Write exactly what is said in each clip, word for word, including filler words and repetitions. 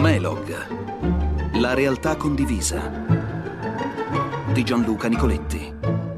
Elog, la realtà condivisa di Gianluca Nicoletti.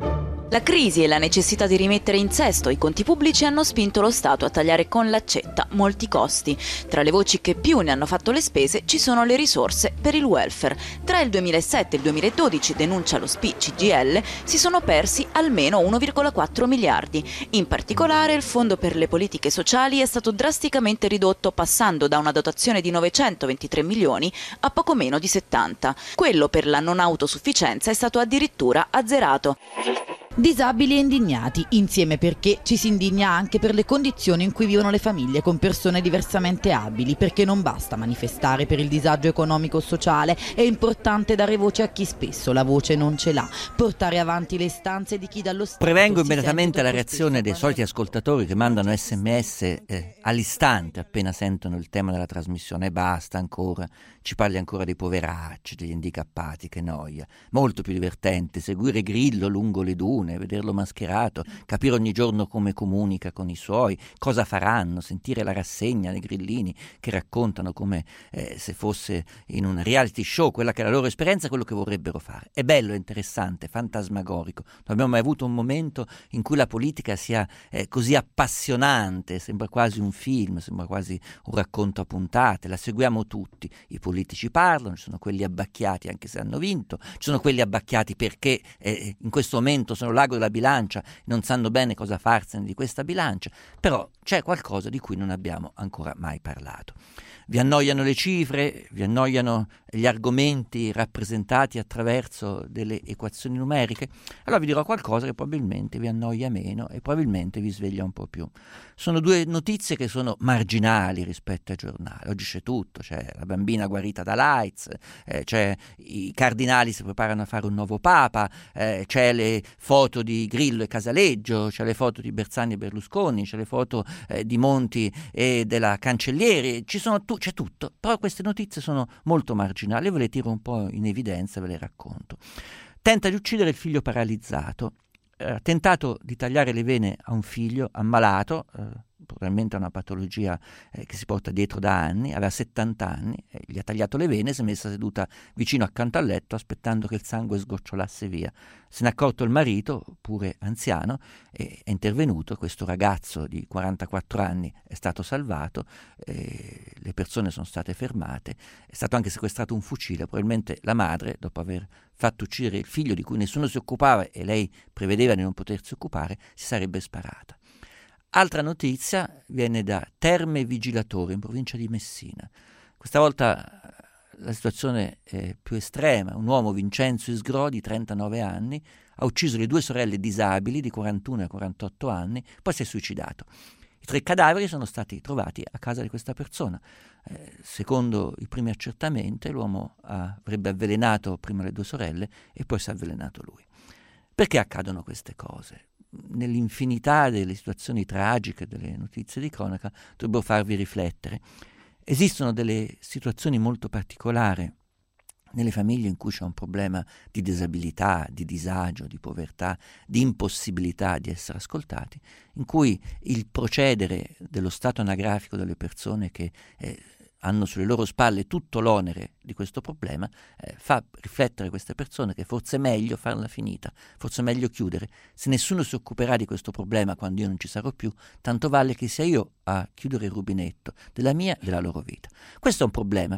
La crisi e la necessità di rimettere in sesto i conti pubblici hanno spinto lo Stato a tagliare con l'accetta molti costi. Tra le voci che più ne hanno fatto le spese ci sono le risorse per il welfare. Tra il duemilasette e il duemiladodici, denuncia lo S P I C G I L, si sono persi almeno uno virgola quattro miliardi. In particolare il Fondo per le politiche sociali è stato drasticamente ridotto, passando da una dotazione di novecentoventitré milioni a poco meno di settanta. Quello per la non autosufficienza è stato addirittura azzerato. Disabili e indignati, insieme, perché ci si indigna anche per le condizioni in cui vivono le famiglie con persone diversamente abili, perché non basta manifestare per il disagio economico-sociale, è importante dare voce a chi spesso la voce non ce l'ha, portare avanti le istanze di chi dallo Stato... Prevengo immediatamente la reazione dei soliti ascoltatori che mandano sms eh, all'istante appena sentono il tema della trasmissione. Basta ancora, ci parli ancora dei poveracci, degli handicappati, che noia. Molto più divertente seguire Grillo lungo le dune, vederlo mascherato, capire ogni giorno come comunica con i suoi, cosa faranno, sentire la rassegna dei grillini che raccontano come eh, se fosse in un reality show quella che è la loro esperienza, quello che vorrebbero fare. È bello, è interessante, fantasmagorico. Non abbiamo mai avuto un momento in cui la politica sia eh, così appassionante, sembra quasi un film, sembra quasi un racconto a puntate, la seguiamo tutti. I politici parlano, ci sono quelli abbacchiati anche se hanno vinto, ci sono quelli abbacchiati perché eh, in questo momento sono l'ago della bilancia, non sanno bene cosa farsene di questa bilancia, però c'è qualcosa di cui non abbiamo ancora mai parlato. Vi annoiano le cifre, vi annoiano gli argomenti rappresentati attraverso delle equazioni numeriche? Allora vi dirò qualcosa che probabilmente vi annoia meno e probabilmente vi sveglia un po' più. Sono due notizie che sono marginali rispetto ai giornali. Oggi c'è tutto, c'è la bambina guarita da l'AIDS, eh, c'è i cardinali si preparano a fare un nuovo papa, eh, c'è le foto di Grillo e Casaleggio, c'è le foto di Bersani e Berlusconi, c'è le foto eh, di Monti e della Cancellieri, ci sono tu- c'è tutto, però queste notizie sono molto marginali, io ve le tiro un po' in evidenza, ve le racconto. Tenta di uccidere il figlio paralizzato, ha tentato di tagliare le vene a un figlio ammalato, eh, probabilmente una patologia eh, che si porta dietro da anni, aveva settanta anni, eh, gli ha tagliato le vene, si è messa seduta vicino accanto al letto aspettando che il sangue sgocciolasse via. Se n'è accorto il marito, pure anziano, e è intervenuto. Questo ragazzo di quarantaquattro anni è stato salvato, eh, le persone sono state fermate, è stato anche sequestrato un fucile. Probabilmente la madre, dopo aver fatto uccidere il figlio di cui nessuno si occupava e lei prevedeva di non potersi occupare, si sarebbe sparata. Altra notizia viene da Terme Vigilatore in provincia di Messina. Questa volta la situazione è più estrema. Un uomo, Vincenzo Isgrò, di trentanove anni, ha ucciso le due sorelle disabili di quarantuno e quarantotto anni, poi si è suicidato. I tre cadaveri sono stati trovati a casa di questa persona. Eh, secondo i primi accertamenti, l'uomo avrebbe avvelenato prima le due sorelle e poi si è avvelenato lui. Perché accadono queste cose? Nell'infinità delle situazioni tragiche, delle notizie di cronaca, dovrebbero farvi riflettere. Esistono delle situazioni molto particolari nelle famiglie in cui c'è un problema di disabilità, di disagio, di povertà, di impossibilità di essere ascoltati, in cui il procedere dello stato anagrafico delle persone che eh, hanno sulle loro spalle tutto l'onere di questo problema, eh, fa riflettere queste persone che forse è meglio farla finita, forse è meglio chiudere. Se nessuno si occuperà di questo problema quando io non ci sarò più, tanto vale che sia io a chiudere il rubinetto della mia e della loro vita. Questo è un problema.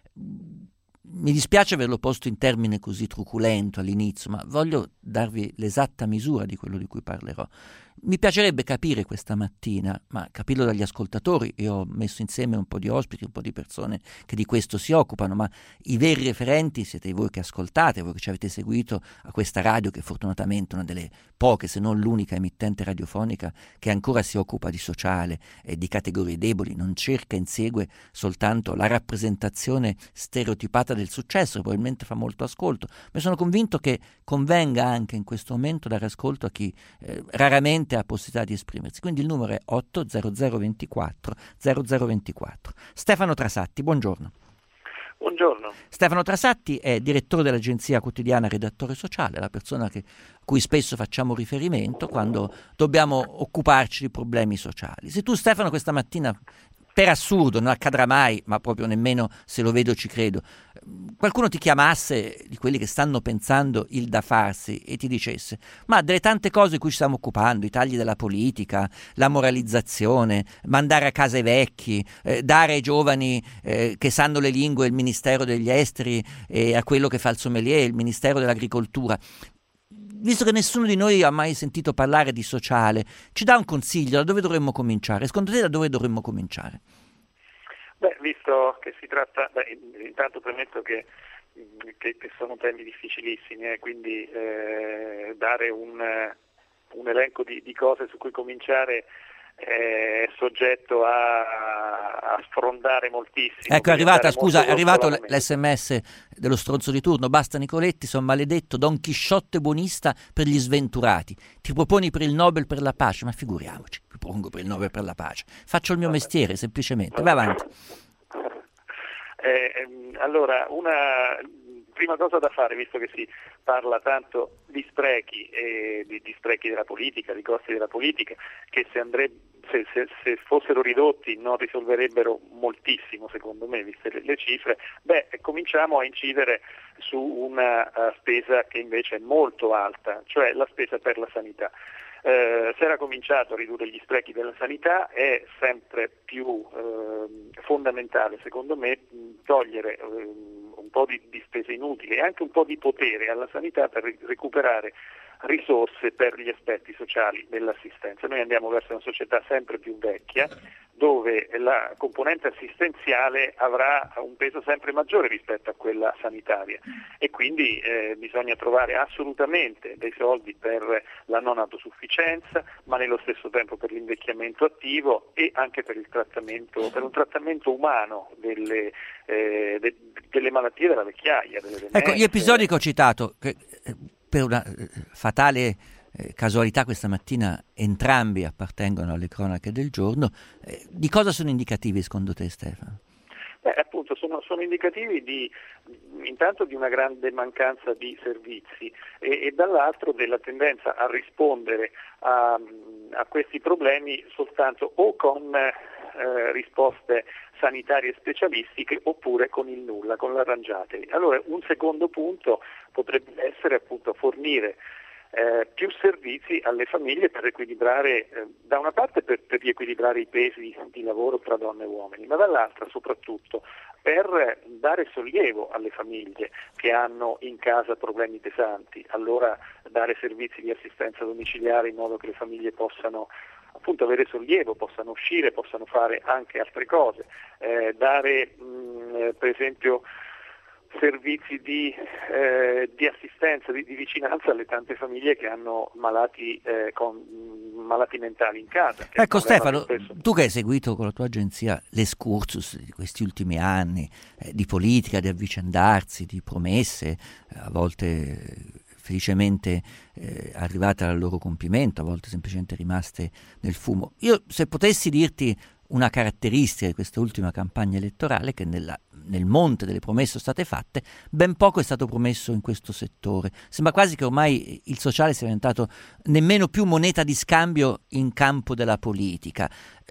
Mi dispiace averlo posto in termine così truculento all'inizio, ma voglio darvi l'esatta misura di quello di cui parlerò. Mi piacerebbe capire questa mattina, ma capirlo dagli ascoltatori. Io ho messo insieme un po' di ospiti, un po' di persone che di questo si occupano, ma i veri referenti siete voi che ascoltate, voi che ci avete seguito a questa radio, che fortunatamente è una delle poche, se non l'unica emittente radiofonica che ancora si occupa di sociale e di categorie deboli, non cerca e insegue soltanto la rappresentazione stereotipata del successo, che probabilmente fa molto ascolto, ma sono convinto che convenga anche in questo momento dare ascolto a chi eh, raramente ha possibilità di esprimersi. Quindi il numero è otto zero zero ventiquattro zero zero ventiquattro. Stefano Trasatti, buongiorno. Buongiorno. Stefano Trasatti è direttore dell'agenzia quotidiana Redattore Sociale, la persona che, a cui spesso facciamo riferimento quando dobbiamo occuparci di problemi sociali. Se tu, Stefano, questa mattina per assurdo, non accadrà mai, ma proprio nemmeno se lo vedo ci credo, qualcuno ti chiamasse, di quelli che stanno pensando il da farsi, e ti dicesse: ma delle tante cose di cui ci stiamo occupando, i tagli della politica, la moralizzazione, mandare a casa i vecchi, eh, dare ai giovani eh, che sanno le lingue il Ministero degli Esteri e a quello che fa il sommelier il Ministero dell'Agricoltura, visto che nessuno di noi ha mai sentito parlare di sociale, ci dà un consiglio da dove dovremmo cominciare? Secondo te da dove dovremmo cominciare? Beh, visto che si tratta, beh, intanto premetto che, che, che sono temi difficilissimi, eh, quindi eh, dare un, un elenco di, di cose su cui cominciare è soggetto a, a sfrondare moltissimo. Ecco, è arrivata, scusa, è arrivato l'esse emme esse dello stronzo di turno: basta Nicoletti, son maledetto Don Chisciotte buonista per gli sventurati, ti proponi per il Nobel per la pace? Ma figuriamoci, mi propongo per il Nobel per la pace, faccio il mio mestiere semplicemente, vai avanti. Eh, allora, una prima cosa da fare, visto che si parla tanto di sprechi e di, di sprechi della politica, di costi della politica, che se, andrebbe, se, se, se fossero ridotti non risolverebbero moltissimo, secondo me, viste le, le cifre, beh, cominciamo a incidere su una uh, spesa che invece è molto alta, cioè la spesa per la sanità. Eh, si era cominciato a ridurre gli sprechi della sanità, è sempre più eh, fondamentale, secondo me, togliere eh, un po' di, di spese inutili e anche un po' di potere alla sanità per ri- recuperare risorse per gli aspetti sociali dell'assistenza. Noi andiamo verso una società sempre più vecchia, dove la componente assistenziale avrà un peso sempre maggiore rispetto a quella sanitaria e quindi eh, bisogna trovare assolutamente dei soldi per la non autosufficienza, ma nello stesso tempo per l'invecchiamento attivo e anche per il trattamento, per un trattamento umano delle, eh, de, delle malattie della vecchiaia. Delle demenze. Ecco, gli episodi che ho citato, che per una eh, fatale Eh, casualità questa mattina entrambi appartengono alle cronache del giorno, eh, di cosa sono indicativi secondo te, Stefano? Beh, appunto sono, sono indicativi di intanto di una grande mancanza di servizi e, e dall'altro della tendenza a rispondere a, a questi problemi soltanto o con eh, risposte sanitarie specialistiche oppure con il nulla, con l'arrangiatevi. Allora un secondo punto potrebbe essere appunto fornire Eh, più servizi alle famiglie per riequilibrare, eh, da una parte per, per riequilibrare i pesi di lavoro tra donne e uomini, ma dall'altra soprattutto per dare sollievo alle famiglie che hanno in casa problemi pesanti, allora dare servizi di assistenza domiciliare in modo che le famiglie possano appunto avere sollievo, possano uscire, possano fare anche altre cose, eh, dare mh, per esempio servizi di, eh, di assistenza, di, di vicinanza alle tante famiglie che hanno malati, eh, con, malati mentali in casa. Ecco Stefano, tu che hai seguito con la tua agenzia l'escursus di questi ultimi anni, eh, di politica, di avvicendarsi, di promesse, eh, a volte eh, felicemente eh, arrivate al loro compimento, a volte semplicemente rimaste nel fumo. Io se potessi dirti una caratteristica di questa ultima campagna elettorale, che nella, nel monte delle promesse sono state fatte, ben poco è stato promesso in questo settore. Sembra quasi che ormai il sociale sia diventato nemmeno più moneta di scambio in campo della politica.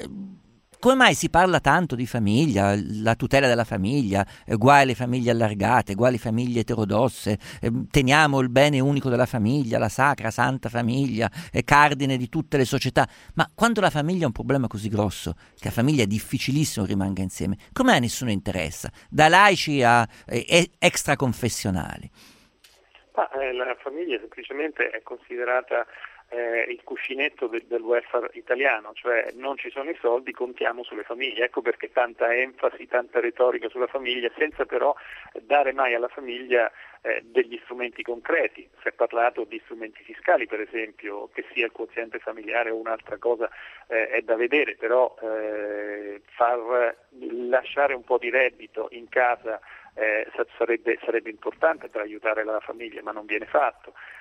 Come mai si parla tanto di famiglia, la tutela della famiglia, eh, guai alle famiglie allargate, guai alle famiglie eterodosse, eh, teniamo il bene unico della famiglia, la sacra, santa famiglia, è cardine di tutte le società, ma quando la famiglia è un problema così grosso, che la famiglia è difficilissimo rimanga insieme, come mai nessuno interessa, da laici a eh, extraconfessionali? Ma, eh, la famiglia semplicemente è considerata Eh, il cuscinetto de- del welfare italiano, cioè non ci sono i soldi, contiamo sulle famiglie, ecco perché tanta enfasi, tanta retorica sulla famiglia, senza però dare mai alla famiglia eh, degli strumenti concreti. Si è parlato di strumenti fiscali, per esempio, che sia il quoziente familiare o un'altra cosa eh, è da vedere, però eh, far lasciare un po' di reddito in casa Eh, sarebbe, sarebbe importante per aiutare la famiglia, ma non viene fatto.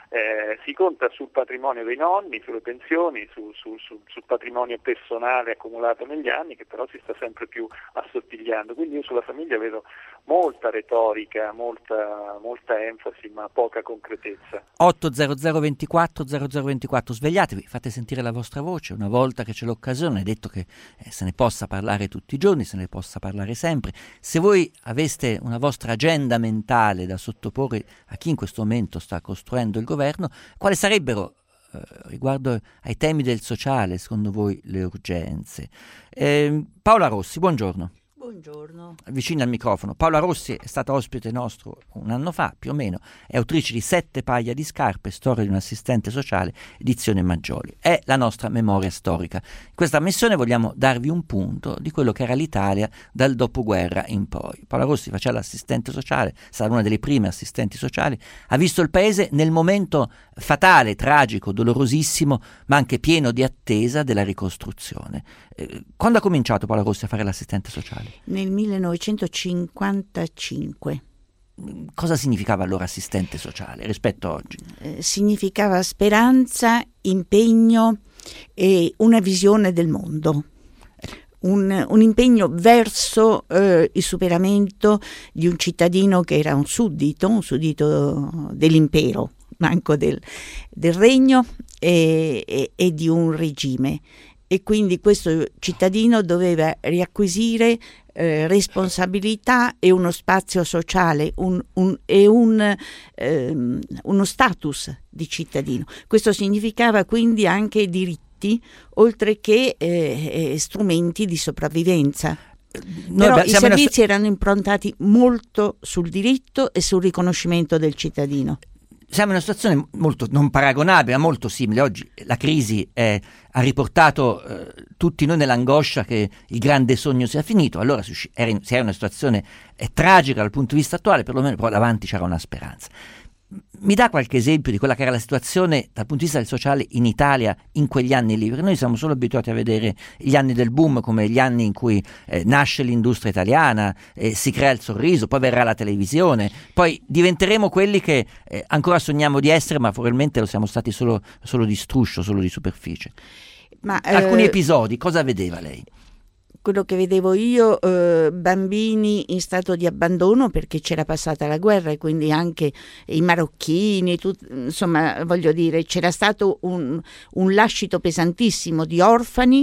Eh, si conta sul patrimonio dei nonni, sulle pensioni, su, su, su, sul patrimonio personale accumulato negli anni, che però si sta sempre più assottigliando. Quindi io sulla famiglia vedo molta retorica, molta, molta enfasi, ma poca concretezza. otto zero zero ventiquattro zero zero ventiquattro, svegliatevi, fate sentire la vostra voce una volta che c'è l'occasione. È detto che eh, se ne possa parlare tutti i giorni, se ne possa parlare sempre. Se voi aveste una vostra agenda mentale da sottoporre a chi in questo momento sta costruendo il governo, quali sarebbero eh, riguardo ai temi del sociale secondo voi le urgenze? Eh, Paola Rossi, buongiorno. Buongiorno. Vicino al microfono. Paola Rossi è stata ospite nostro un anno fa, più o meno, è autrice di Sette paia di scarpe, storia di un assistente sociale, edizione Maggioli. È la nostra memoria storica. In questa missione vogliamo darvi un punto di quello che era l'Italia dal dopoguerra in poi. Paola Rossi faceva l'assistente sociale, sarà una delle prime assistenti sociali, ha visto il paese nel momento fatale, tragico, dolorosissimo, ma anche pieno di attesa della ricostruzione. Eh, quando ha cominciato Paola Rossi a fare l'assistente sociale? Nel millenovecentocinquantacinque. Cosa significava allora assistente sociale rispetto a oggi? Eh, significava speranza, impegno e una visione del mondo. Un, un impegno verso eh, il superamento di un cittadino che era un suddito, un suddito dell'impero, manco del, del regno e, e, e di un regime. E quindi questo cittadino doveva riacquisire eh, responsabilità e uno spazio sociale un, un, e un, ehm, uno status di cittadino. Questo significava quindi anche diritti, oltre che eh, strumenti di sopravvivenza. Noi Però i servizi una... erano improntati molto sul diritto e sul riconoscimento del cittadino. Siamo in una situazione molto non paragonabile, ma molto simile. Oggi la crisi eh, ha riportato eh, tutti noi nell'angoscia che il grande sogno sia finito. Allora si era in, si era in una situazione eh, tragica dal punto di vista attuale, perlomeno però davanti c'era una speranza. Mi dà qualche esempio di quella che era la situazione dal punto di vista del sociale in Italia in quegli anni lì? Perché noi siamo solo abituati a vedere gli anni del boom come gli anni in cui eh, nasce l'industria italiana, eh, si crea il sorriso, poi verrà la televisione, poi diventeremo quelli che eh, ancora sogniamo di essere, ma probabilmente lo siamo stati solo, solo di struscio, solo di superficie. Ma, Alcuni eh... episodi, cosa vedeva lei? Quello che vedevo io, eh, bambini in stato di abbandono perché c'era passata la guerra e quindi anche i marocchini, tut, insomma voglio dire c'era stato un, un lascito pesantissimo di orfani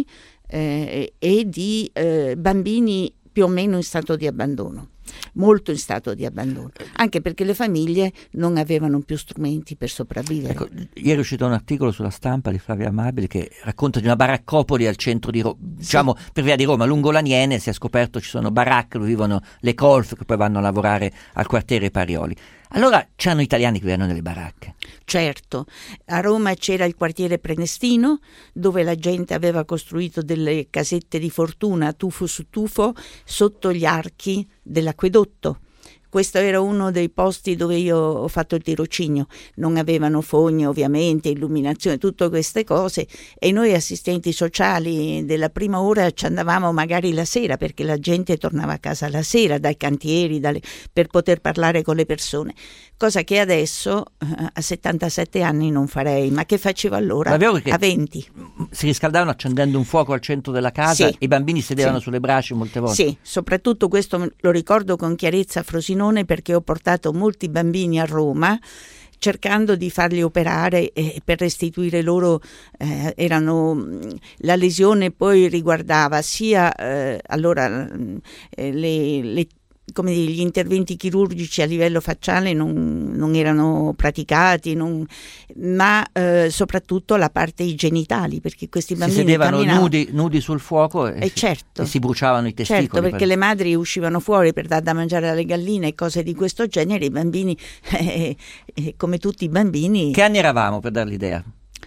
eh, e di eh, bambini più o meno in stato di abbandono. Molto in stato di abbandono, anche perché le famiglie non avevano più strumenti per sopravvivere. Ecco, ieri è uscito un articolo sulla Stampa di Flavia Amabile che racconta di una baraccopoli al centro di Roma, sì. diciamo per via di Roma, lungo l'Aniene si è scoperto ci sono baracche dove vivono le colf che poi vanno a lavorare al quartiere Parioli. Allora c'erano italiani che vivevano nelle baracche. Certo, a Roma c'era il quartiere Prenestino dove la gente aveva costruito delle casette di fortuna tufo su tufo sotto gli archi dell'acquedotto. Questo era uno dei posti dove io ho fatto il tirocinio. Non avevano fogne ovviamente, illuminazione, tutte queste cose e noi assistenti sociali della prima ora ci andavamo magari la sera perché la gente tornava a casa la sera dai cantieri dalle, per poter parlare con le persone, cosa che adesso a settantasette anni non farei, ma che facevo allora a venti. Si riscaldavano accendendo un fuoco al centro della casa, sì. I bambini sedevano sì. sulle braccia molte volte. Sì, soprattutto questo lo ricordo con chiarezza a Frosinone perché ho portato molti bambini a Roma cercando di farli operare e per restituire loro eh, erano la lesione poi riguardava sia eh, allora eh, le, le come dire, gli interventi chirurgici a livello facciale non, non erano praticati, non, ma eh, soprattutto la parte i genitali, perché questi bambini si sedevano nudi, nudi sul fuoco e, e, certo, e si bruciavano i testicoli. Certo, perché per... le madri uscivano fuori per dar da mangiare alle galline e cose di questo genere, i bambini, eh, eh, come tutti i bambini... Che anni eravamo, per dare l'idea?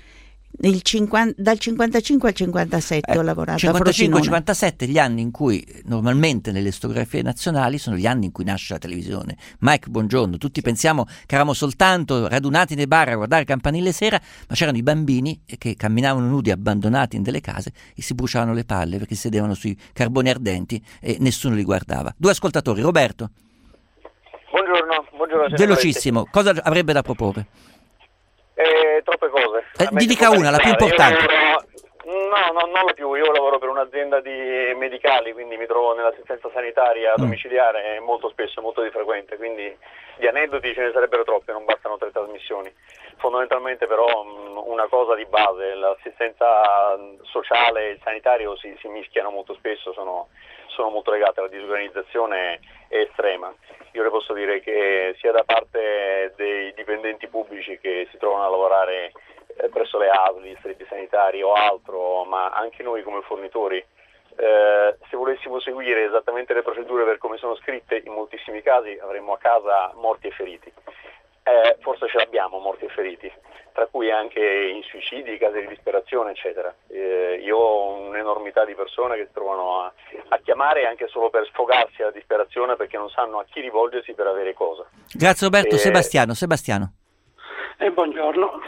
Nel cinquanta, dal cinquantacinque al cinquantasette eh, ho lavorato cinquantacinque a cinquantasette gli anni in cui normalmente nelle storiografie nazionali sono gli anni in cui nasce la televisione. Mike, buongiorno, tutti pensiamo che eravamo soltanto radunati nei bar a guardare Campanile Sera, ma c'erano i bambini che camminavano nudi abbandonati in delle case e si bruciavano le palle perché sedevano sui carboni ardenti e nessuno li guardava. Due ascoltatori, Roberto. Buongiorno, buongiorno. Velocissimo, cosa avrebbe da proporre? Eh, troppe cose. Eh, mi dica una, la più importante. No, no, non la più. Io lavoro per un'azienda di medicali, quindi mi trovo nell'assistenza sanitaria domiciliare molto spesso, molto di frequente, quindi di aneddoti ce ne sarebbero troppi, non bastano tre trasmissioni. Fondamentalmente però una cosa di base, l'assistenza sociale e il sanitario si, si mischiano molto spesso, sono, sono molto legate, la disorganizzazione è estrema. Io le posso dire che sia da parte dei dipendenti pubblici che si trovano a lavorare presso le A S L, gli distretti sanitari o altro, ma anche noi come fornitori, eh, se volessimo seguire esattamente le procedure per come sono scritte, in moltissimi casi avremmo a casa morti e feriti. Eh, forse ce l'abbiamo morti e feriti, tra cui anche in suicidi, casi di disperazione, eccetera. Eh, io ho un'enormità di persone che si trovano a, a chiamare anche solo per sfogarsi alla disperazione perché non sanno a chi rivolgersi per avere cosa. Grazie Roberto. Eh, Sebastiano, Sebastiano. Eh, buongiorno.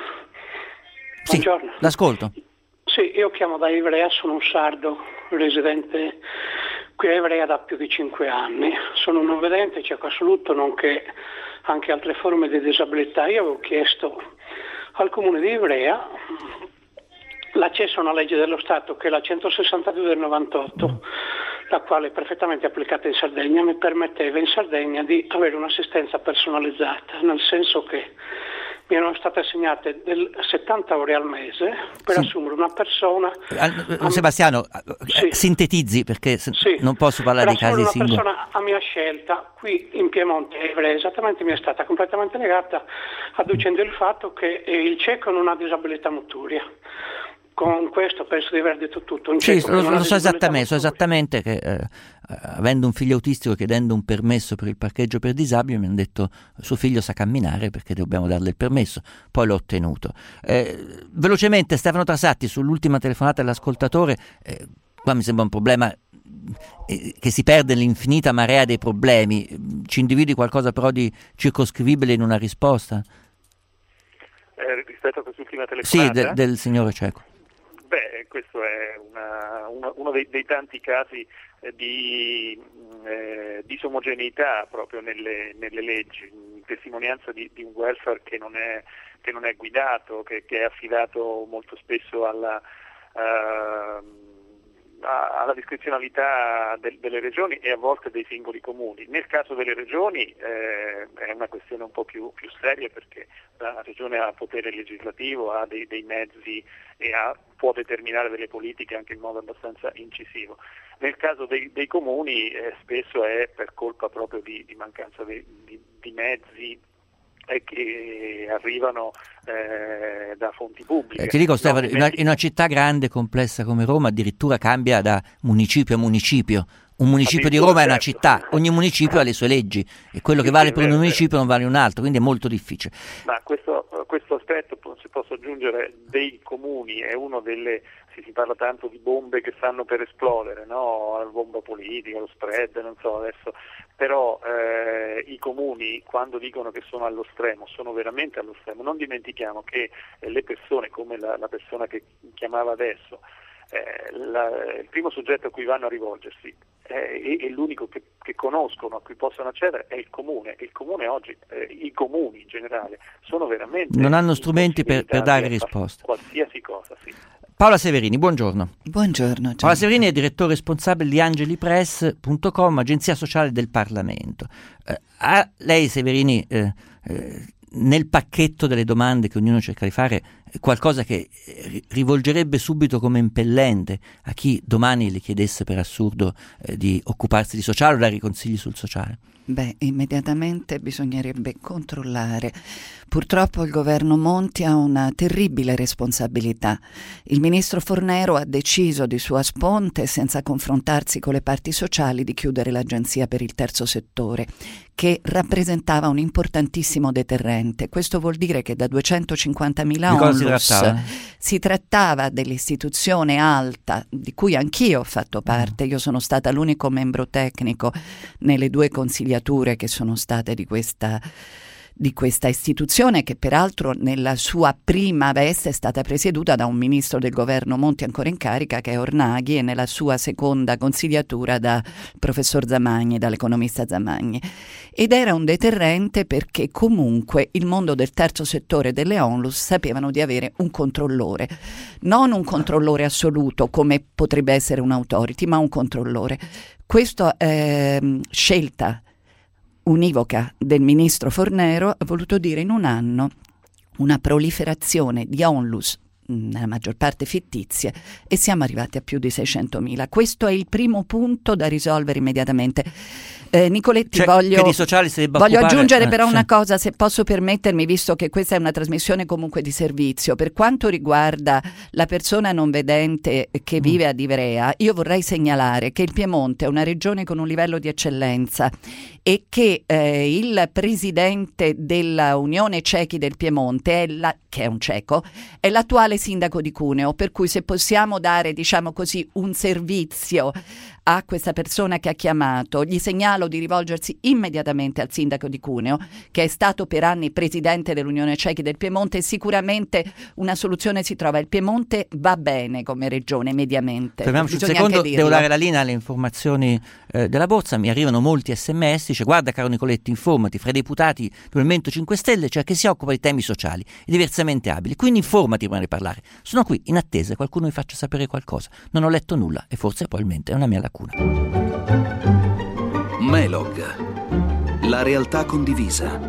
Sì, Buongiorno. l'ascolto. Sì, io chiamo da Ivrea, sono un sardo residente qui a Ivrea da più di cinque anni. Sono non vedente, cieco assoluto, nonché anche altre forme di disabilità. Io avevo chiesto al comune di Ivrea l'accesso a una legge dello Stato che è la centosessantadue del novantotto, la quale è perfettamente applicata in Sardegna, mi permetteva in Sardegna di avere un'assistenza personalizzata, nel senso che mi erano state assegnate del settanta ore al mese per sì. assumere una persona. Ah, Sebastiano, sì. sintetizzi perché sì. non posso parlare di casi singoli. Una persona a mia scelta qui in Piemonte, Ivrea, esattamente mi è stata completamente negata, adducendo il fatto che il cieco non ha disabilità motoria. Con questo penso di aver detto tutto. Un sì, lo, lo so esattamente, so esattamente che eh, avendo un figlio autistico, chiedendo un permesso per il parcheggio per disabili, mi hanno detto suo figlio sa camminare perché dobbiamo darle il permesso, poi l'ho ottenuto. Eh, velocemente Stefano Trasatti sull'ultima telefonata dell'ascoltatore, eh, qua mi sembra un problema eh, che si perde l'infinita marea dei problemi. Ci individui qualcosa però di circoscrivibile in una risposta? Eh, rispetto a quest'ultima telefonata? Sì, de, del signore cieco. Beh, questo è una, una, uno dei, dei tanti casi eh, di eh, disomogeneità proprio nelle, nelle leggi, testimonianza di, di un welfare che non è, che non è guidato, che, che è affidato molto spesso alla, uh, alla discrezionalità del, delle regioni e a volte dei singoli comuni. Nel caso delle regioni eh, è una questione un po' più, più seria perché la regione ha potere legislativo, ha dei, dei mezzi e ha, può determinare delle politiche anche in modo abbastanza incisivo. Nel caso dei, dei comuni eh, spesso è per colpa proprio di, di mancanza di, di, di mezzi e che arrivano eh, da fonti pubbliche. Eh, ti dico Stefano, in una, in una città grande e complessa come Roma addirittura cambia da municipio a municipio. Un municipio di Roma è una città, ogni municipio ha le sue leggi e quello che vale per un municipio non vale un altro, quindi è molto difficile. Ma questo, questo aspetto, se posso aggiungere, dei comuni è uno delle, si, si parla tanto di bombe che stanno per esplodere, no? La bomba politica, lo spread, non so adesso, però eh, i comuni quando dicono che sono allo stremo, sono veramente allo stremo. Non dimentichiamo che eh, le persone, come la, la persona che chiamava adesso, eh, la, il primo soggetto a cui vanno a rivolgersi eh, e, e l'unico che, che conoscono, a cui possono accedere, è il comune. E il comune oggi, eh, i comuni in generale, sono veramente... non hanno strumenti per, per dare risposte. Qualsiasi cosa, sì. Paola Severini, buongiorno. Buongiorno. Ciao. Paola Severini è direttore responsabile di angelipress punto com, agenzia sociale del Parlamento. Eh, a lei Severini, eh, eh, nel pacchetto delle domande che ognuno cerca di fare, qualcosa che rivolgerebbe subito come impellente a chi domani le chiedesse per assurdo eh, di occuparsi di sociale o dare consigli sul sociale? Beh, immediatamente bisognerebbe controllare. Purtroppo il governo Monti ha una terribile responsabilità. Il ministro Fornero ha deciso di sua sponte, senza confrontarsi con le parti sociali, di chiudere l'Agenzia per il Terzo Settore, che rappresentava un importantissimo deterrente. Questo vuol dire che da duecentocinquantamila onlus si trattava? si trattava dell'istituzione alta, di cui anch'io ho fatto parte. Io sono stata l'unico membro tecnico nelle due consigliature che sono state di questa di questa istituzione, che peraltro nella sua prima veste è stata presieduta da un ministro del governo Monti ancora in carica, che è Ornaghi, e nella sua seconda consigliatura dal professor Zamagni, dall'economista Zamagni. Ed era un deterrente perché comunque il mondo del terzo settore delle Onlus sapevano di avere un controllore, non un controllore assoluto come potrebbe essere un'autority, ma un controllore. Questa eh, scelta univoca del ministro Fornero ha voluto dire in un anno una proliferazione di Onlus, nella maggior parte fittizie, e siamo arrivati a più di seicentomila. Questo è il primo punto da risolvere immediatamente. Eh, Nicoletti, cioè, voglio, che di sociali si debba voglio occupare. aggiungere eh, però sì. una cosa, se posso permettermi, visto che questa è una trasmissione comunque di servizio. Per quanto riguarda la persona non vedente che vive ad Ivrea, io vorrei segnalare che il Piemonte è una regione con un livello di eccellenza e che eh, il presidente della Unione Cechi del Piemonte, è la, che è un ceco, è l'attuale sindaco di Cuneo, per cui se possiamo dare, diciamo così, un servizio a questa persona che ha chiamato, gli segnalo di rivolgersi immediatamente al sindaco di Cuneo, che è stato per anni presidente dell'Unione Cechi del Piemonte, e sicuramente una soluzione si trova. Il Piemonte va bene come regione mediamente. Fermiamoci un Bisogna secondo, anche devo dirlo. dare la linea alle informazioni eh, della borsa. Mi arrivano molti sms, dice: guarda caro Nicoletti, informati, fra i deputati del Movimento cinque Stelle, cioè che si occupa di temi sociali e diversamente abili, quindi informati prima di parlare. Sono qui in attesa che qualcuno mi faccia sapere qualcosa. Non ho letto nulla e forse probabilmente è una mia lacuna. Melog, la realtà condivisa.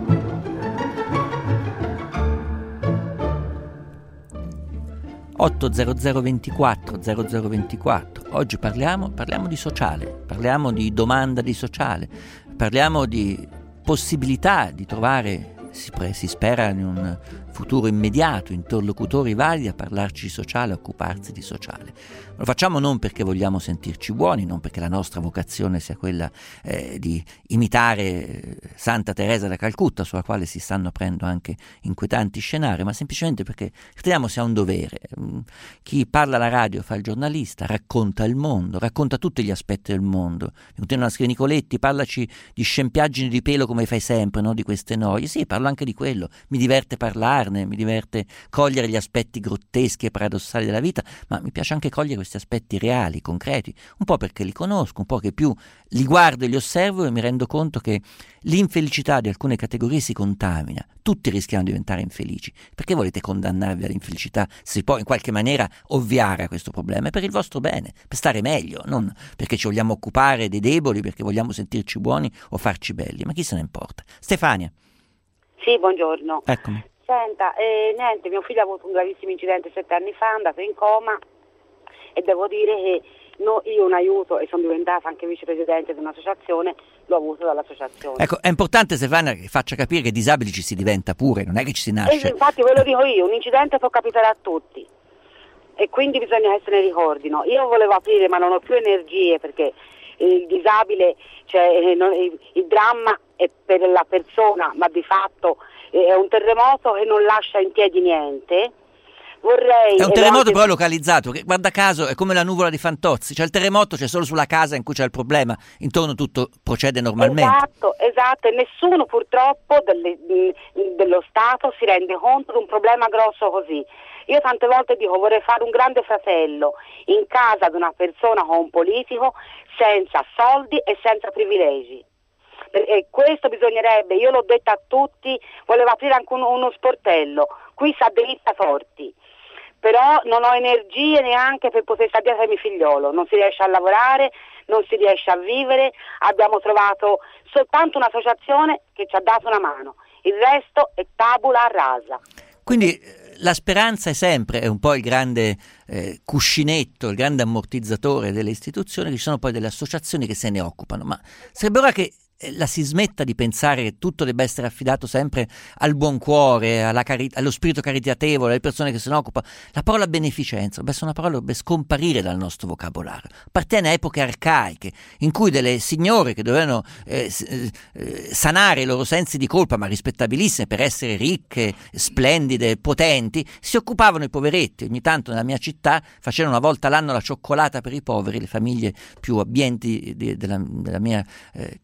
otto zero zero ventiquattro zero zero ventiquattro. Oggi parliamo, parliamo di sociale, parliamo di domanda di sociale, parliamo di possibilità di trovare, si, pre, si spera in un futuro immediato, interlocutori validi a parlarci di sociale, a occuparsi di sociale. Lo facciamo non perché vogliamo sentirci buoni, non perché la nostra vocazione sia quella eh, di imitare eh, Santa Teresa da Calcutta, sulla quale si stanno aprendo anche inquietanti scenari, ma semplicemente perché crediamo sia un dovere. Chi parla alla radio fa il giornalista, racconta il mondo, racconta tutti gli aspetti del mondo. Mi continuano a scrivere: Nicoletti, parlaci di scempiaggini di pelo come fai sempre, no? Di queste noie. Sì, parlo anche di quello, mi diverte parlarne, mi diverte cogliere gli aspetti grotteschi e paradossali della vita, ma mi piace anche cogliere questi aspetti reali, concreti, un po' perché li conosco, un po' che più li guardo e li osservo e mi rendo conto che l'infelicità di alcune categorie si contamina. Tutti rischiamo di diventare infelici. Perché volete condannarvi all'infelicità se si può in qualche maniera ovviare a questo problema? È per il vostro bene, per stare meglio, non perché ci vogliamo occupare dei deboli, perché vogliamo sentirci buoni o farci belli, ma chi se ne importa? Stefania. Sì, buongiorno. Eccomi. Senta, eh, niente, mio figlio ha avuto un gravissimo incidente sette anni fa, è andato in coma, e devo dire che no, io un aiuto, e sono diventata anche vicepresidente di un'associazione, l'ho avuto dall'associazione. Ecco, è importante, Stefania, che faccia capire che disabili ci si diventa pure, non è che ci si nasce. E infatti ve lo dico io, un incidente può capitare a tutti e quindi bisogna che se ne ricordino. Io volevo aprire, ma non ho più energie, perché il disabile, cioè non, il, il dramma è per la persona, ma di fatto è un terremoto che non lascia in piedi niente. Vorrei, è un terremoto anche... però localizzato, che guarda caso è come la nuvola di Fantozzi, cioè il terremoto c'è solo sulla casa in cui c'è il problema, intorno tutto procede normalmente. Esatto, esatto, e nessuno purtroppo delle, dello Stato si rende conto di un problema grosso così. Io tante volte dico: vorrei fare un grande fratello in casa di una persona con un politico senza soldi e senza privilegi. E questo bisognerebbe, io l'ho detto a tutti, volevo aprire anche uno, uno sportello, qui sa diritta forti, però non ho energie neanche per poter stare dietro a mio figliolo, non si riesce a lavorare, non si riesce a vivere, abbiamo trovato soltanto un'associazione che ci ha dato una mano, il resto è tabula rasa. Quindi la speranza è sempre, è un po' il grande eh, cuscinetto, il grande ammortizzatore delle istituzioni, che ci sono poi delle associazioni che se ne occupano, ma sarebbe ora che la si smetta di pensare che tutto debba essere affidato sempre al buon cuore, alla cari- allo spirito caritatevole, alle persone che se ne occupano. La parola beneficenza dovrebbe essere una parola che dovrebbe scomparire dal nostro vocabolario. Appartiene a epoche arcaiche in cui delle signore che dovevano eh, eh, sanare i loro sensi di colpa, ma rispettabilissime per essere ricche, splendide, potenti, si occupavano i poveretti. Ogni tanto nella mia città facevano una volta l'anno la cioccolata per i poveri, le famiglie più abbienti di, della, della mia eh, città di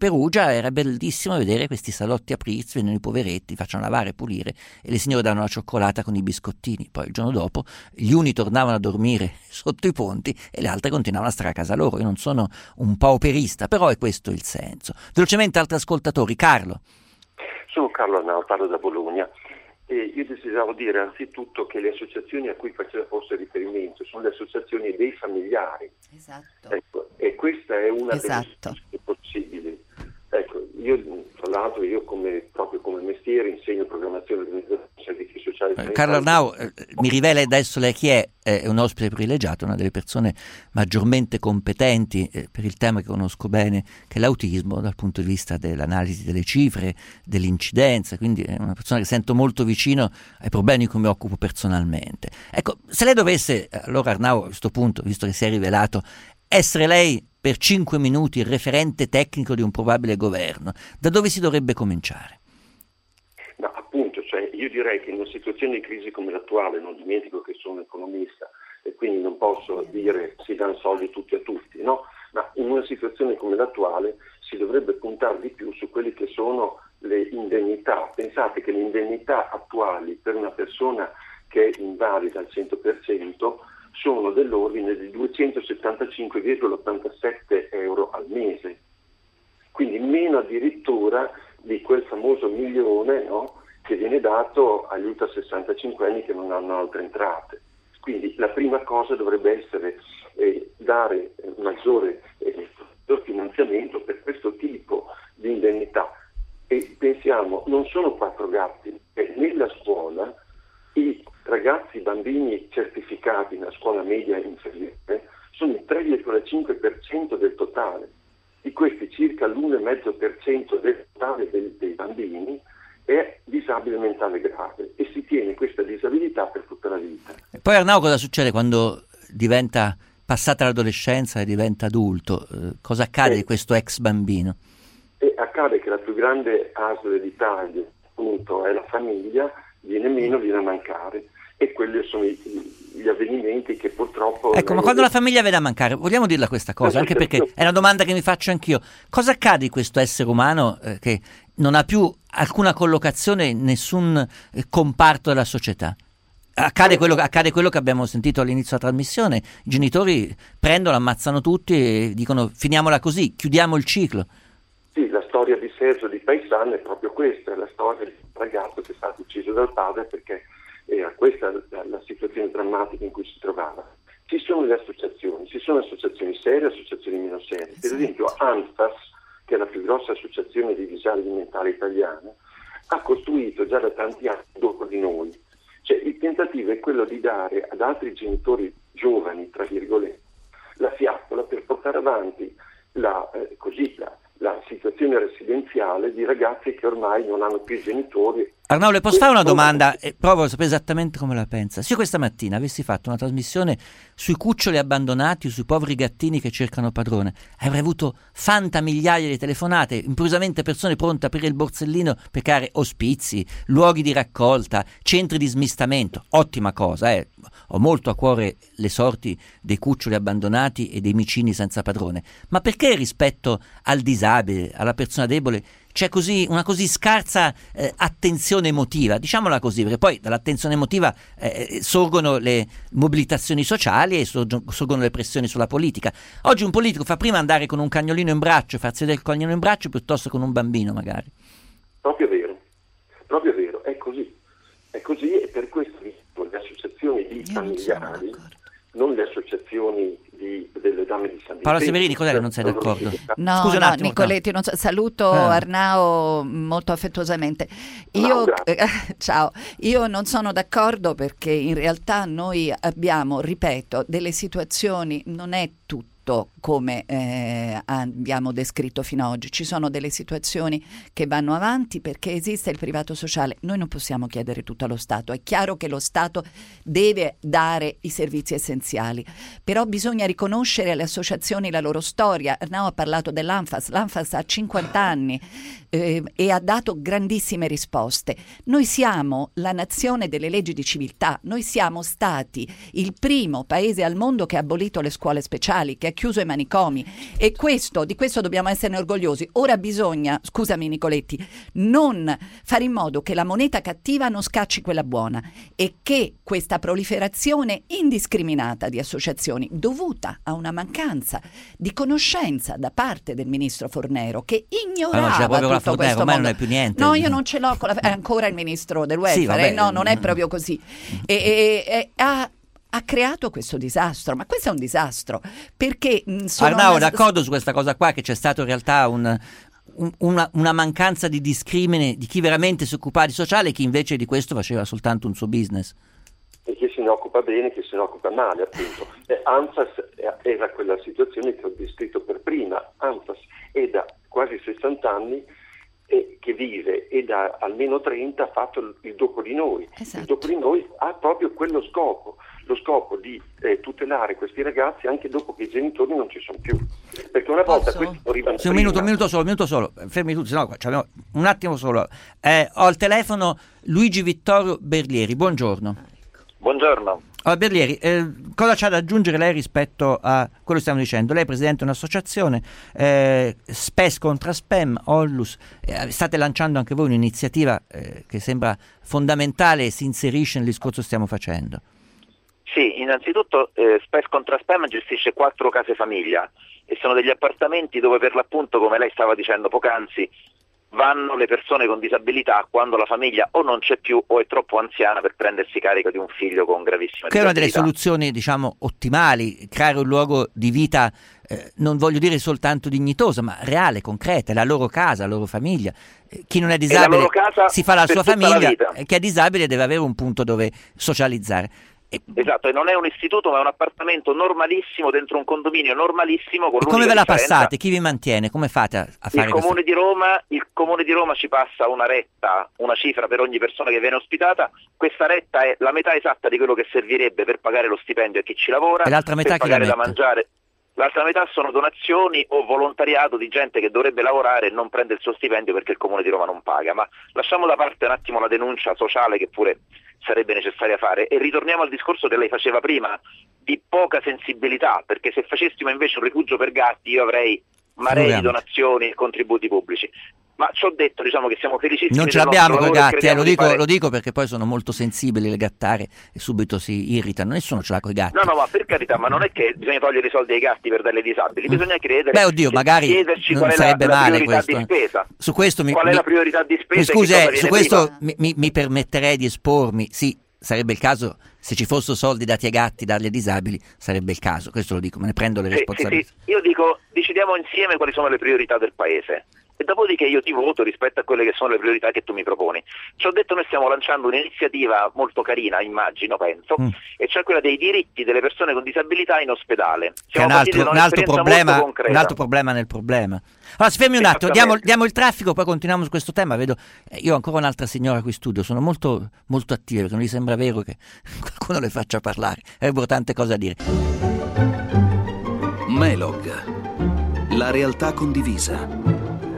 Perugia era bellissimo vedere questi salotti apriti, vengono i poveretti, facciano lavare, pulire e le signore danno la cioccolata con i biscottini. Poi il giorno dopo gli uni tornavano a dormire sotto i ponti e le altre continuavano a stare a casa loro. Io non sono un pauperista, però è questo il senso. Velocemente altri ascoltatori. Carlo. Sono Carlo Arnau, parlo da Bologna. E io desideravo dire anzitutto che le associazioni a cui faceva forse riferimento sono le associazioni dei familiari. Esatto. Ecco, e questa è una esatto. delle soluzioni possibili. Ecco, io tra l'altro io come, proprio come mestiere insegno programmazione e organizzazione dei servizi sociali. Eh, Carlo Arnau, eh, mi rivela adesso lei chi è, è un ospite privilegiato, una delle persone maggiormente competenti eh, per il tema che conosco bene, che è l'autismo, dal punto di vista dell'analisi delle cifre, dell'incidenza, quindi è una persona che sento molto vicino ai problemi di cui mi occupo personalmente. Ecco, se lei dovesse, allora Arnau, a questo punto, visto che si è rivelato, essere lei per cinque minuti il referente tecnico di un probabile governo, da dove si dovrebbe cominciare? No, appunto, cioè io direi che in una situazione di crisi come l'attuale, non dimentico che sono economista e quindi non posso dire si danno soldi tutti a tutti, no? Ma in una situazione come l'attuale si dovrebbe puntare di più su quelle che sono le indennità. Pensate che le indennità attuali per una persona che è invalida al cento per cento sono dell'ordine di duecentosettantacinque virgola ottantasette euro al mese, quindi meno addirittura di quel famoso milione, no, che viene dato agli ultra sessantacinque anni che non hanno altre entrate. Quindi la prima cosa dovrebbe essere eh, dare maggiore eh, finanziamento per questo tipo di indennità. E pensiamo, non sono quattro gatti, eh, nella scuola i ragazzi, bambini certificati nella scuola media inferiore sono il tre virgola cinque per cento del totale. Di questi circa l'uno virgola cinque per cento del totale dei, dei bambini è disabile mentale grave e si tiene questa disabilità per tutta la vita. E poi Arnau, cosa succede quando diventa passata l'adolescenza e diventa adulto? Eh, cosa accade eh, di questo ex bambino? E accade che la più grande A S L d'Italia appunto è la famiglia, viene meno, viene a mancare. E quelli sono i, gli avvenimenti che purtroppo... Ecco, ma quando la famiglia viene a mancare, vogliamo dirla questa cosa, anche perché è una domanda che mi faccio anch'io. Cosa accade di questo essere umano eh, che non ha più alcuna collocazione in nessun eh, comparto della società? Accade quello, accade quello che abbiamo sentito all'inizio della trasmissione, i genitori prendono, ammazzano tutti e dicono finiamola così, chiudiamo il ciclo. Sì, la storia di Sergio di Paisano è proprio questa, è la storia di un ragazzo che è stato ucciso dal padre perché era questa la, la situazione drammatica in cui si trovava. Ci sono le associazioni, ci sono associazioni serie e associazioni meno serie. Per esempio ANFAS, che è la più grossa associazione di disabili mentali italiana, ha costruito già da tanti anni dopo di noi. Cioè il tentativo è quello di dare ad altri genitori giovani, tra virgolette, la fiaccola per portare avanti la, eh, così, la, la situazione residenziale di ragazzi che ormai non hanno più genitori. Arnau, le posso fare una domanda e provo a sapere esattamente come la pensa. Se io questa mattina avessi fatto una trasmissione sui cuccioli abbandonati, sui poveri gattini che cercano padrone, avrei avuto fanta migliaia di telefonate, improvvisamente persone pronte a aprire il borsellino per creare ospizi, luoghi di raccolta, centri di smistamento. Ottima cosa, eh. Ho molto a cuore le sorti dei cuccioli abbandonati e dei micini senza padrone. Ma perché rispetto al disabile, alla persona debole, c'è così una così scarsa eh, attenzione emotiva, diciamola così, perché poi dall'attenzione emotiva eh, sorgono le mobilitazioni sociali e sorgono le pressioni sulla politica. Oggi un politico fa prima andare con un cagnolino in braccio, farsi vedere il cagnolino in braccio, piuttosto con un bambino magari. Proprio vero, proprio vero, è così, è così e per questo le associazioni di familiari, non le associazioni di, delle dame di San Vicente. Paola Severini, cos'è che non sei d'accordo? No, Scusa un no, attimo, Nicoletti, non so, saluto ah. Arnau molto affettuosamente. Io, No, eh, ciao, io non sono d'accordo perché in realtà noi abbiamo, ripeto, delle situazioni, non è tutto come eh, abbiamo descritto fino ad oggi, ci sono delle situazioni che vanno avanti perché esiste il privato sociale, noi non possiamo chiedere tutto allo Stato, è chiaro che lo Stato deve dare i servizi essenziali, però bisogna riconoscere alle associazioni la loro storia. Arnau ha parlato dell'ANFAS, l'ANFAS ha cinquanta anni eh, e ha dato grandissime risposte. Noi siamo la nazione delle leggi di civiltà, noi siamo stati il primo paese al mondo che ha abolito le scuole speciali, che è chiuso i manicomi, e questo, di questo dobbiamo esserne orgogliosi. Ora bisogna, scusami Nicoletti, non fare in modo che la moneta cattiva non scacci quella buona, e che questa proliferazione indiscriminata di associazioni, dovuta a una mancanza di conoscenza da parte del ministro Fornero, che ignorava ah, no, tutto Fornero, questo ormai mondo. Non è più niente. No, io non ce l'ho con la, è ancora il ministro del welfare, sì, vabbè, eh? No, non è proprio così. E, e, e ha ha creato questo disastro, ma questo è un disastro, perché sono Arnao, una... d'accordo su questa cosa qua, che c'è stato in realtà un, un, una, una mancanza di discrimine di chi veramente si occupava di sociale e chi invece di questo faceva soltanto un suo business. E chi se ne occupa bene, chi se ne occupa male, appunto. Eh, ANFAS era quella situazione che ho descritto per prima. ANFAS è da quasi sessanta anni e che vive, e da almeno trenta ha fatto il, il dopo di noi. Esatto. Il dopo di noi ha proprio quello scopo, lo scopo di eh, tutelare questi ragazzi anche dopo che i genitori non ci sono più. Perché una volta Posso? questi arrivano Sì, un prima. minuto, un minuto solo, un minuto solo, fermi tutti, sennò no, un attimo solo. Eh, ho al telefono Luigi Vittorio Berlieri, buongiorno. Buongiorno. Allora, Berlieri, eh, cosa c'ha da aggiungere lei rispetto a quello che stiamo dicendo? Lei è presidente di un'associazione, eh, SPES contra Spam, Ollus, eh, state lanciando anche voi un'iniziativa eh, che sembra fondamentale e si inserisce nel discorso che stiamo facendo. Sì, innanzitutto eh, SPES contra Spam gestisce quattro case famiglia e sono degli appartamenti dove per l'appunto, come lei stava dicendo poc'anzi, vanno le persone con disabilità quando la famiglia o non c'è più o è troppo anziana per prendersi carico di un figlio con gravissima disabilità. Che è una delle soluzioni, diciamo, ottimali, creare un luogo di vita, eh, non voglio dire soltanto dignitoso, ma reale, concreta, la loro casa, la loro famiglia. Eh, chi non è disabile si fa la sua famiglia, e chi è disabile deve avere un punto dove socializzare. Esatto, e non è un istituto ma è un appartamento normalissimo dentro un condominio normalissimo. Con e come ve la differenza... passate? Chi vi mantiene? Come fate a, a fare il comune questo? di Roma, il Comune di Roma ci passa una retta, una cifra per ogni persona che viene ospitata. Questa retta è la metà esatta di quello che servirebbe per pagare lo stipendio a chi ci lavora, e l'altra metà per chi la pagare da mette? mangiare. L'altra metà sono donazioni o volontariato di gente che dovrebbe lavorare e non prende il suo stipendio perché il Comune di Roma non paga. Ma lasciamo da parte un attimo la denuncia sociale che pure sarebbe necessaria fare e ritorniamo al discorso che lei faceva prima di poca sensibilità, perché se facessimo invece un rifugio per gatti io avrei maree di donazioni e contributi pubblici. Ma ci ho detto, diciamo che siamo felicissimi. Non ce l'abbiamo con i gatti, eh, lo, dico, fare... lo dico perché poi sono molto sensibili le gattare e subito si irritano. Nessuno ce l'ha con i gatti. No, no, ma per carità, ma non è che bisogna togliere i soldi ai gatti per darli ai disabili, bisogna credere. Beh, oddio, magari chiederci non qual è sarebbe la, la male priorità questo. di spesa. Su questo mi, qual mi... è la priorità di spesa? Scusi, eh, su questo prima? mi, mi permetterei di espormi. Sì, sarebbe il caso, se ci fossero soldi dati ai gatti, darli ai disabili, sarebbe il caso. Questo lo dico, me ne prendo le sì, responsabilità. Sì, sì. Io dico, decidiamo insieme quali sono le priorità del Paese. E dopodiché io ti voto rispetto a quelle che sono le priorità che tu mi proponi. Ci ho detto, noi stiamo lanciando un'iniziativa molto carina, immagino, penso, mm. e cioè quella dei diritti delle persone con disabilità in ospedale. Che è un altro, un, altro problema, un altro problema nel problema. Allora, si fermi un attimo, diamo, diamo il traffico, poi continuiamo su questo tema. Vedo, eh, io ho ancora un'altra signora qui in studio, sono molto, molto attive, perché non gli sembra vero che qualcuno le faccia parlare. Avrebbero tante cose da dire. Melog, la realtà condivisa.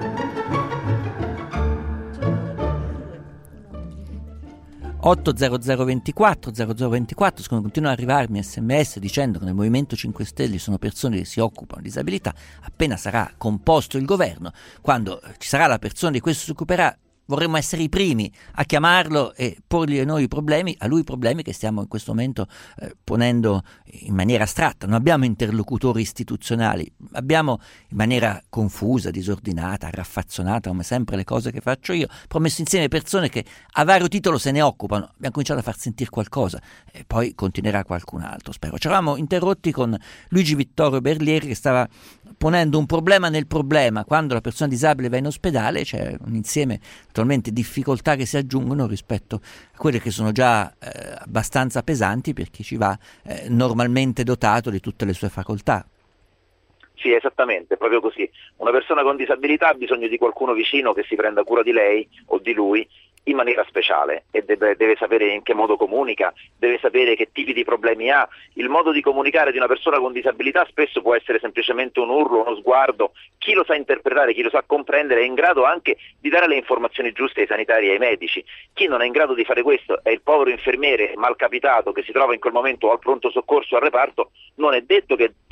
otto zero zero ventiquattro zero zero ventiquattro, continuano ad arrivarmi sms dicendo che nel Movimento cinque Stelle sono persone che si occupano di disabilità. Appena sarà composto il governo, quando ci sarà la persona di questo si occuperà, vorremmo essere i primi a chiamarlo e porgli noi i problemi, a lui i problemi che stiamo in questo momento eh, ponendo in maniera astratta. Non abbiamo interlocutori istituzionali, abbiamo in maniera confusa, disordinata, raffazzonata, come sempre le cose che faccio io, però messo insieme persone che a vario titolo se ne occupano. Abbiamo cominciato a far sentire qualcosa e poi continuerà qualcun altro, spero. Ci eravamo interrotti con Luigi Vittorio Berlieri che stava ponendo un problema nel problema. Quando la persona disabile va in ospedale c'è un insieme naturalmente difficoltà che si aggiungono rispetto a quelle che sono già eh, abbastanza pesanti per chi ci va eh, normalmente dotato di tutte le sue facoltà. Sì, esattamente, proprio così. Una persona con disabilità ha bisogno di qualcuno vicino che si prenda cura di lei o di lui in maniera speciale e deve, deve sapere in che modo comunica, deve sapere che tipi di problemi ha. Il modo di comunicare di una persona con disabilità spesso può essere semplicemente un urlo, uno sguardo. Chi lo sa interpretare, chi lo sa comprendere è in grado anche di dare le informazioni giuste ai sanitari e ai medici. Chi non è in grado di fare questo è il povero infermiere malcapitato che si trova in quel momento al pronto soccorso, al reparto. Non è detto che possa avere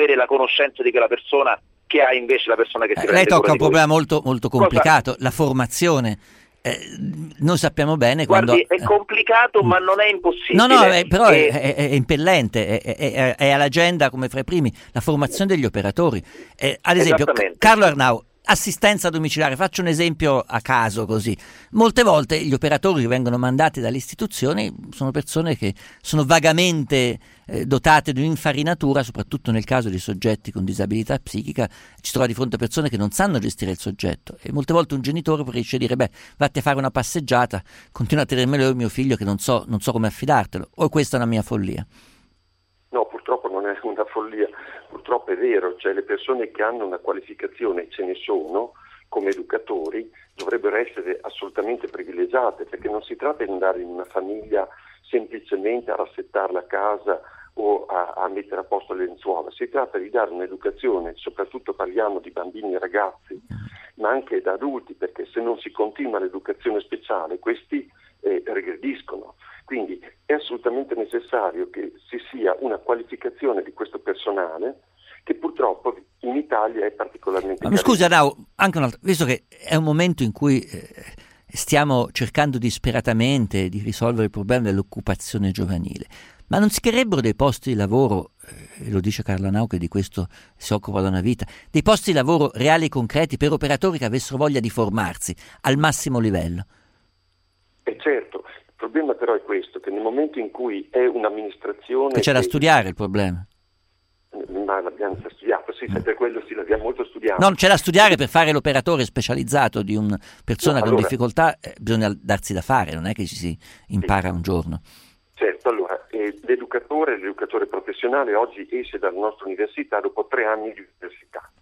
avere la conoscenza di quella persona che ha invece la persona che si eh, prende lei tocca cura un di voi. problema molto, molto complicato, Cosa? La formazione. Eh, noi sappiamo bene Guardi, quando... è complicato, ma non è impossibile. No, no, eh, però E- è, è, è impellente, è, è, è all'agenda come fra i primi, la formazione degli operatori. Eh, ad esempio, Esattamente. Carlo Arnau, assistenza domiciliare, faccio un esempio a caso così. Molte volte gli operatori che vengono mandati dalle istituzioni sono persone che sono vagamente eh, dotate di un'infarinatura, soprattutto nel caso di soggetti con disabilità psichica, ci trova di fronte a persone che non sanno gestire il soggetto e molte volte un genitore preferisce dire beh, vatti a fare una passeggiata, continua a tenermelo io mio figlio che non so, non so come affidartelo, o questa è una mia follia? No, purtroppo non è una follia, purtroppo è vero, cioè le persone che hanno una qualificazione, ce ne sono, come educatori, dovrebbero essere assolutamente privilegiate, perché non si tratta di andare in una famiglia semplicemente a rassettare la casa o a, a mettere a posto le lenzuola, si tratta di dare un'educazione, soprattutto parliamo di bambini e ragazzi, ma anche da adulti, perché se non si continua l'educazione speciale questi eh, regrediscono. Quindi è assolutamente necessario che ci sia una qualificazione di questo personale che purtroppo in Italia è particolarmente Ma mi scusi Arnau, anche un altro, visto che è un momento in cui eh, stiamo cercando disperatamente di risolvere il problema dell'occupazione giovanile, ma non si creerebbero dei posti di lavoro, eh, lo dice Carlo Arnau che di questo si occupa da una vita, dei posti di lavoro reali e concreti per operatori che avessero voglia di formarsi al massimo livello? E certo, il problema però è questo, che nel momento in cui è un'amministrazione... Che c'è da che... studiare il problema. Ma l'abbiamo studiato, sì, per quello sì, l'abbiamo molto studiato. No, c'è da studiare per fare l'operatore specializzato di una persona No, con allora... difficoltà, eh, bisogna darsi da fare, non è che ci si impara sì. un giorno. Certo, allora, eh, l'educatore, l'educatore professionale oggi esce dalla nostra università dopo tre anni di università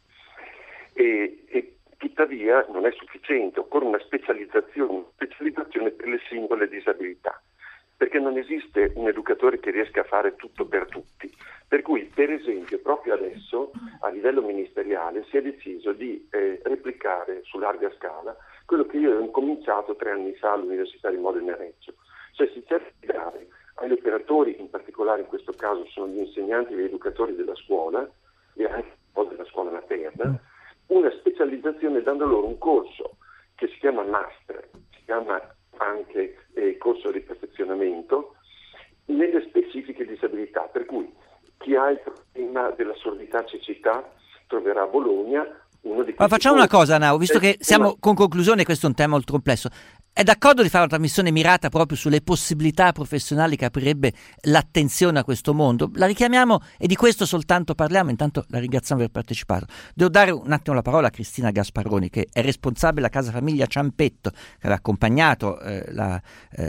e, e tuttavia non è sufficiente, occorre una specializzazione, una specializzazione per le singole disabilità, perché non esiste un educatore che riesca a fare tutto per tutti. Per cui, per esempio, proprio adesso a livello ministeriale si è deciso di eh, replicare su larga scala quello che io ho incominciato tre anni fa all'Università di Modena e Reggio. Cioè si cerca di dare agli operatori, in particolare in questo caso sono gli insegnanti e gli educatori della scuola e anche un po' della scuola materna, una specializzazione dando loro un corso che si chiama master, si chiama anche eh, corso di perfezionamento nelle specifiche disabilità, per cui chi ha il problema della sordità cecità troverà a Bologna uno di questi. Ma facciamo una cosa, Nau, visto che siamo una... con conclusione, questo è un tema molto complesso. È d'accordo di fare una trasmissione mirata proprio sulle possibilità professionali che aprirebbe l'attenzione a questo mondo? La richiamiamo e di questo soltanto parliamo, intanto la ringraziamo per aver partecipato. Devo dare un attimo la parola a Cristina Gasparoni, che è responsabile della Casa Famiglia Ciampetto, che aveva accompagnato eh, la,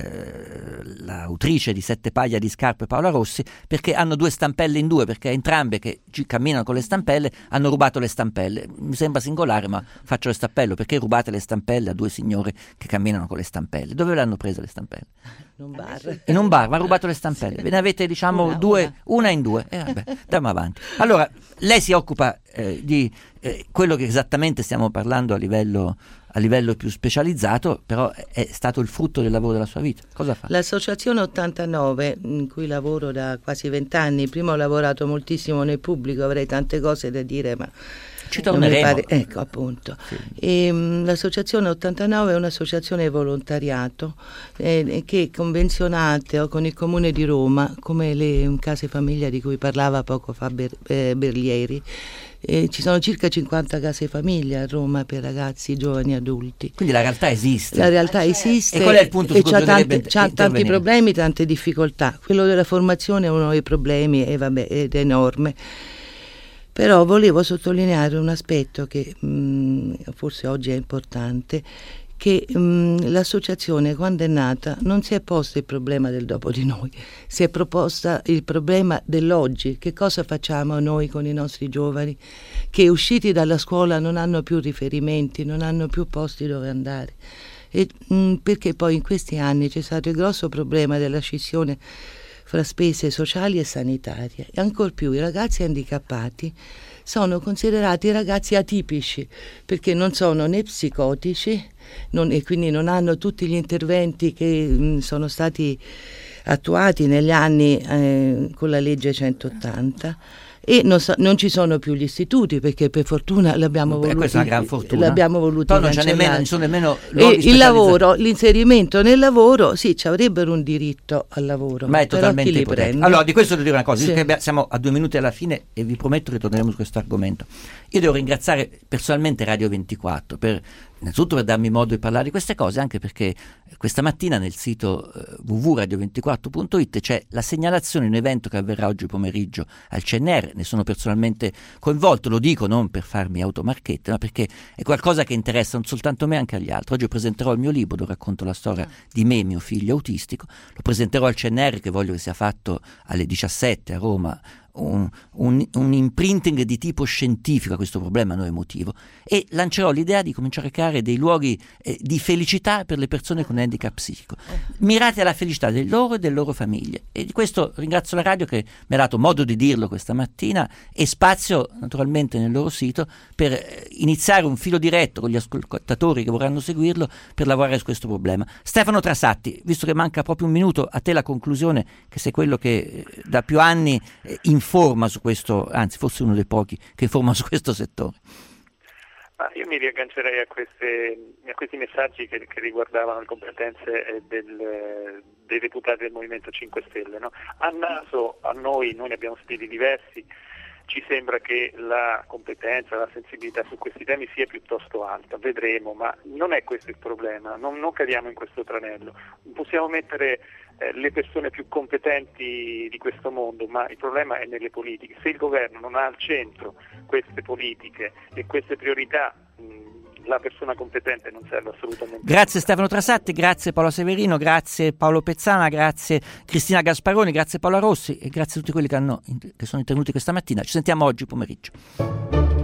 eh, l'autrice di Sette Paglia di Scarpe Paola Rossi, perché hanno due stampelle in due, perché entrambe che camminano con le stampelle hanno rubato le stampelle. Mi sembra singolare, ma faccio questo appello: perché rubate le stampelle a due signore che camminano con le stampelle? Dove le hanno prese le stampelle? In un bar. In un bar, ma ha rubato le stampelle. Ve ne avete, diciamo, una, due, una. una in due. E eh, vabbè, andiamo avanti. Allora, lei si occupa eh, di eh, quello che esattamente stiamo parlando a livello, a livello più specializzato, però è stato il frutto del lavoro della sua vita. Cosa fa? L'associazione ottantanove, in cui lavoro da quasi vent'anni, prima ho lavorato moltissimo nel pubblico, avrei tante cose da dire, ma ci torneremo. Pare, ecco, appunto. Sì. E, um, l'associazione ottantanove è un'associazione di volontariato eh, che è convenzionata con il Comune di Roma, come le case famiglia di cui parlava poco fa Ber, eh, Berlieri. Eh, ci sono circa cinquanta case famiglia a Roma per ragazzi, giovani, adulti. Quindi la realtà esiste. La realtà esiste. E qual è il punto e c'ha, tante, c'ha tanti problemi, tante difficoltà. Quello della formazione è uno dei problemi e vabbè, ed è enorme. Però volevo sottolineare un aspetto che mh, forse oggi è importante, che mh, l'associazione quando è nata non si è posta il problema del dopo di noi, si è proposta il problema dell'oggi. Che cosa facciamo noi con i nostri giovani che usciti dalla scuola non hanno più riferimenti, non hanno più posti dove andare? E, mh, perché poi in questi anni c'è stato il grosso problema della scissione fra spese sociali e sanitarie, e ancor più i ragazzi handicappati sono considerati ragazzi atipici, perché non sono né psicotici non, e quindi non hanno tutti gli interventi che mh, sono stati attuati negli anni eh, con la legge centottanta, e non, so, non ci sono più gli istituti perché per fortuna l'abbiamo Beh, voluti, questa è una gran fortuna. L'abbiamo voluti Però non, c'è cancellare. nemmeno, non ci sono nemmeno e il lavoro, l'inserimento nel lavoro, sì, ci avrebbero un diritto al lavoro, ma è però totalmente chi li ipotetico. prende? Allora, di questo devo dire una cosa, Sì. perché siamo a due minuti alla fine e vi prometto che torneremo su questo argomento. Io devo ringraziare personalmente Radio ventiquattro per innanzitutto per darmi modo di parlare di queste cose, anche perché questa mattina nel sito eh, w w w punto radio ventiquattro punto it c'è la segnalazione di un evento che avverrà oggi pomeriggio al C N R. Ne sono personalmente coinvolto, lo dico non per farmi automarchette, ma perché è qualcosa che interessa non soltanto me, anche agli altri. Oggi presenterò il mio libro dove racconto la storia di me, mio figlio autistico, lo presenterò al C N R, che voglio che sia fatto alle diciassette a Roma, Un, un, un imprinting di tipo scientifico a questo problema non emotivo, e lancerò l'idea di cominciare a creare dei luoghi eh, di felicità per le persone con handicap psichico, mirati alla felicità del loro e delle loro famiglie. E di questo ringrazio la radio che mi ha dato modo di dirlo questa mattina, e spazio naturalmente nel loro sito per eh, iniziare un filo diretto con gli ascoltatori che vorranno seguirlo per lavorare su questo problema. Stefano Trasatti, visto che manca proprio un minuto, a te la conclusione, che sei quello che eh, da più anni eh, informa su questo, anzi forse uno dei pochi che informa su questo settore. Ma io mi riaggancerei a, queste, a questi messaggi che, che riguardavano le competenze del, dei deputati del Movimento cinque Stelle. No? A naso, a noi, noi ne abbiamo stili diversi, ci sembra che la competenza, la sensibilità su questi temi sia piuttosto alta, vedremo, ma non è questo il problema, non, non cadiamo in questo tranello. Possiamo mettere eh, le persone più competenti di questo mondo, ma il problema è nelle politiche. Se il governo non ha al centro queste politiche e queste priorità, mh, la persona competente non serve assolutamente. Grazie Stefano Trasatti, grazie Paolo Severino, grazie Paolo Pezzana, grazie Cristina Gasparoni, grazie Paola Rossi e grazie a tutti quelli che, hanno, che sono intervenuti questa mattina. Ci sentiamo oggi pomeriggio.